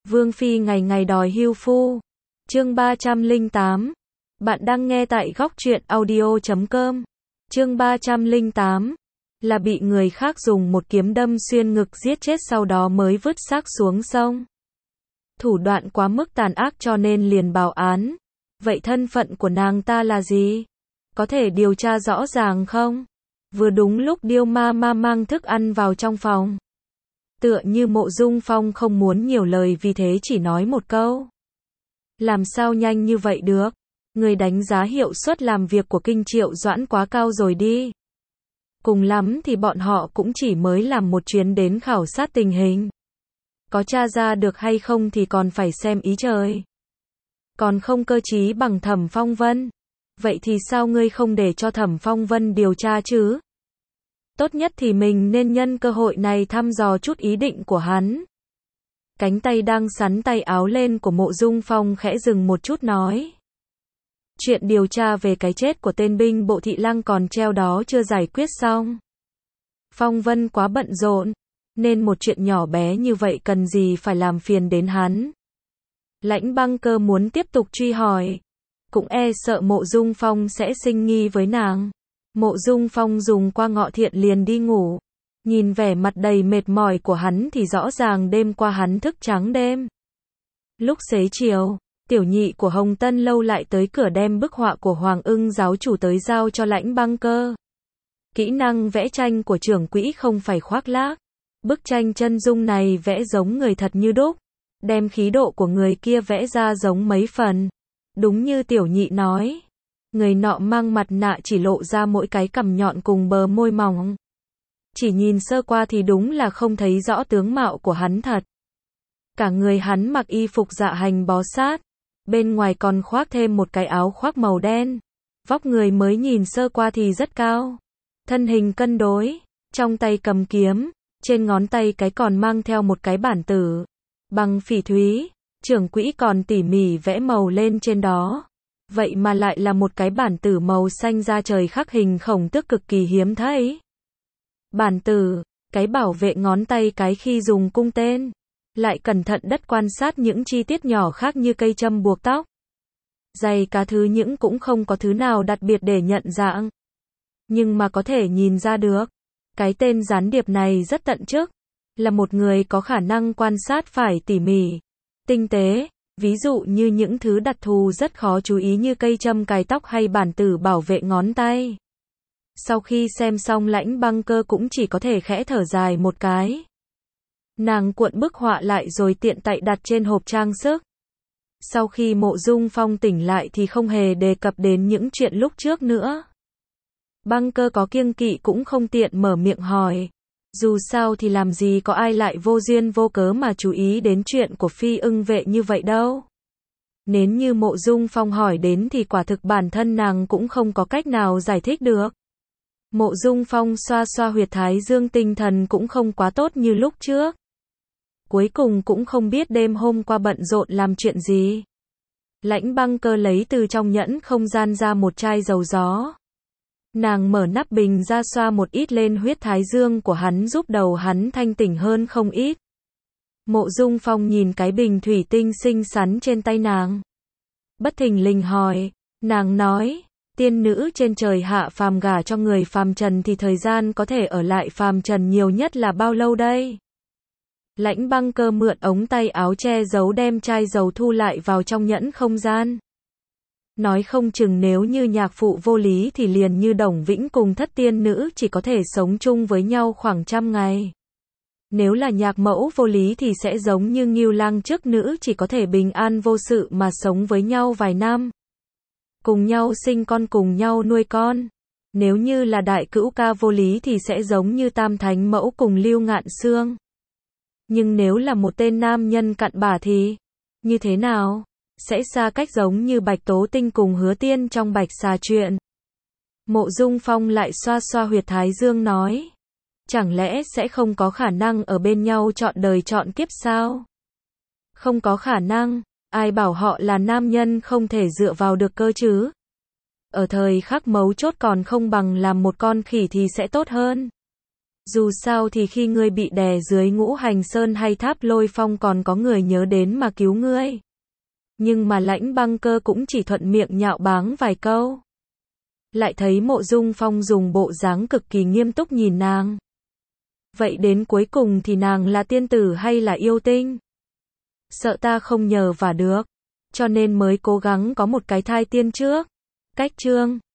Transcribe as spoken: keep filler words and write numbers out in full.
Vương Phi ngày ngày đòi hưu phu. Chương ba trăm lẻ tám. Bạn đang nghe tại góc truyện audio chấm com. Chương ba trăm lẻ tám. Là bị người khác dùng một kiếm đâm xuyên ngực giết chết sau đó mới vứt xác xuống sông. Thủ đoạn quá mức tàn ác cho nên liền báo án. Vậy thân phận của nàng ta là gì? Có thể điều tra rõ ràng không? Vừa đúng lúc Điêu ma ma mang thức ăn vào trong phòng. Tựa như Mộ Dung Phong không muốn nhiều lời vì thế chỉ nói một câu. Làm sao nhanh như vậy được? Người đánh giá hiệu suất làm việc của Kinh Triệu Doãn quá cao rồi đi. Cùng lắm thì bọn họ cũng chỉ mới làm một chuyến đến khảo sát tình hình. Có tra ra được hay không thì còn phải xem ý trời. Còn không cơ trí bằng Thẩm Phong Vân. Vậy thì sao ngươi không để cho Thẩm Phong Vân điều tra chứ? Tốt nhất thì mình nên nhân cơ hội này thăm dò chút ý định của hắn. Cánh tay đang sắn tay áo lên của Mộ Dung Phong khẽ dừng một chút nói. Chuyện điều tra về cái chết của tên binh bộ thị lang còn treo đó chưa giải quyết xong. Phong Vân quá bận rộn, nên một chuyện nhỏ bé như vậy cần gì phải làm phiền đến hắn. Lãnh Băng Cơ muốn tiếp tục truy hỏi, cũng e sợ Mộ Dung Phong sẽ sinh nghi với nàng. Mộ Dung Phong dùng qua ngọ thiện liền đi ngủ. Nhìn vẻ mặt đầy mệt mỏi của hắn thì rõ ràng đêm qua hắn thức trắng đêm. Lúc xế chiều, tiểu nhị của Hồng Tân Lâu lại tới cửa đem bức họa của Hoàng Ưng giáo chủ tới giao cho Lãnh Băng Cơ. Kỹ năng vẽ tranh của trưởng quỹ không phải khoác lác. Bức tranh chân dung này vẽ giống người thật như đúc. Đem khí độ của người kia vẽ ra giống mấy phần. Đúng như tiểu nhị nói. Người nọ mang mặt nạ chỉ lộ ra mỗi cái cằm nhọn cùng bờ môi mỏng. Chỉ nhìn sơ qua thì đúng là không thấy rõ tướng mạo của hắn thật. Cả người hắn mặc y phục dạ hành bó sát. Bên ngoài còn khoác thêm một cái áo khoác màu đen. Vóc người mới nhìn sơ qua thì rất cao. Thân hình cân đối. Trong tay cầm kiếm. Trên ngón tay cái còn mang theo một cái bản tử. Bằng phỉ thúy. Trưởng quỹ còn tỉ mỉ vẽ màu lên trên đó. Vậy mà lại là một cái bản tử màu xanh da trời khắc hình khổng tước cực kỳ hiếm thấy. Bản tử, cái bảo vệ ngón tay cái khi dùng cung tên. Lại cẩn thận đất quan sát những chi tiết nhỏ khác như cây châm buộc tóc. Giày cá thứ những cũng không có thứ nào đặc biệt để nhận dạng. Nhưng mà có thể nhìn ra được. Cái tên gián điệp này rất tận chức. Là một người có khả năng quan sát phải tỉ mỉ, tinh tế. Ví dụ như những thứ đặc thù rất khó chú ý như cây châm cài tóc hay bản tử bảo vệ ngón tay. Sau khi xem xong Lãnh Băng Cơ cũng chỉ có thể khẽ thở dài một cái. Nàng cuộn bức họa lại rồi tiện tay đặt trên hộp trang sức. Sau khi Mộ Dung Phong tỉnh lại thì không hề đề cập đến những chuyện lúc trước nữa. Băng Cơ có kiêng kỵ cũng không tiện mở miệng hỏi. Dù sao thì làm gì có ai lại vô duyên vô cớ mà chú ý đến chuyện của Phi Ưng vệ như vậy đâu. Nếu như Mộ Dung Phong hỏi đến thì quả thực bản thân nàng cũng không có cách nào giải thích được. Mộ Dung Phong xoa xoa huyệt thái dương, tinh thần cũng không quá tốt như lúc trước. Cuối cùng cũng không biết đêm hôm qua bận rộn làm chuyện gì. Lãnh Băng Cơ lấy từ trong nhẫn không gian ra một chai dầu gió. Nàng mở nắp bình ra xoa một ít lên huyết thái dương của hắn giúp đầu hắn thanh tỉnh hơn không ít. Mộ Dung Phong nhìn cái bình thủy tinh xinh xắn trên tay nàng. Bất thình lình hỏi, nàng nói, tiên nữ trên trời hạ phàm gả cho người phàm trần thì thời gian có thể ở lại phàm trần nhiều nhất là bao lâu đây? Lãnh Băng Cơ mượn ống tay áo che giấu đem chai dầu thu lại vào trong nhẫn không gian. Nói không chừng nếu như nhạc phụ vô lý thì liền như Đồng Vĩnh cùng thất tiên nữ chỉ có thể sống chung với nhau khoảng trăm ngày. Nếu là nhạc mẫu vô lý thì sẽ giống như Ngưu Lang trước nữ chỉ có thể bình an vô sự mà sống với nhau vài năm. Cùng nhau sinh con cùng nhau nuôi con. Nếu như là Đại Cữu Ca vô lý thì sẽ giống như Tam Thánh Mẫu cùng Lưu Ngạn Sương. Nhưng nếu là một tên nam nhân cặn bã thì như thế nào? Sẽ xa cách giống như Bạch Tố Tinh cùng Hứa Tiên trong Bạch Xà truyện. Mộ Dung Phong lại xoa xoa huyệt thái dương nói. Chẳng lẽ sẽ không có khả năng ở bên nhau trọn đời trọn kiếp sao? Không có khả năng, ai bảo họ là nam nhân không thể dựa vào được cơ chứ? Ở thời khắc mấu chốt còn không bằng làm một con khỉ thì sẽ tốt hơn. Dù sao thì khi ngươi bị đè dưới Ngũ Hành Sơn hay Tháp Lôi Phong còn có người nhớ đến mà cứu ngươi. Nhưng mà Lãnh Băng Cơ cũng chỉ thuận miệng nhạo báng vài câu. Lại thấy Mộ Dung Phong dùng bộ dáng cực kỳ nghiêm túc nhìn nàng. Vậy đến cuối cùng thì nàng là tiên tử hay là yêu tinh? Sợ ta không nhờ vả được, cho nên mới cố gắng có một cái thai tiên trước. Cách chương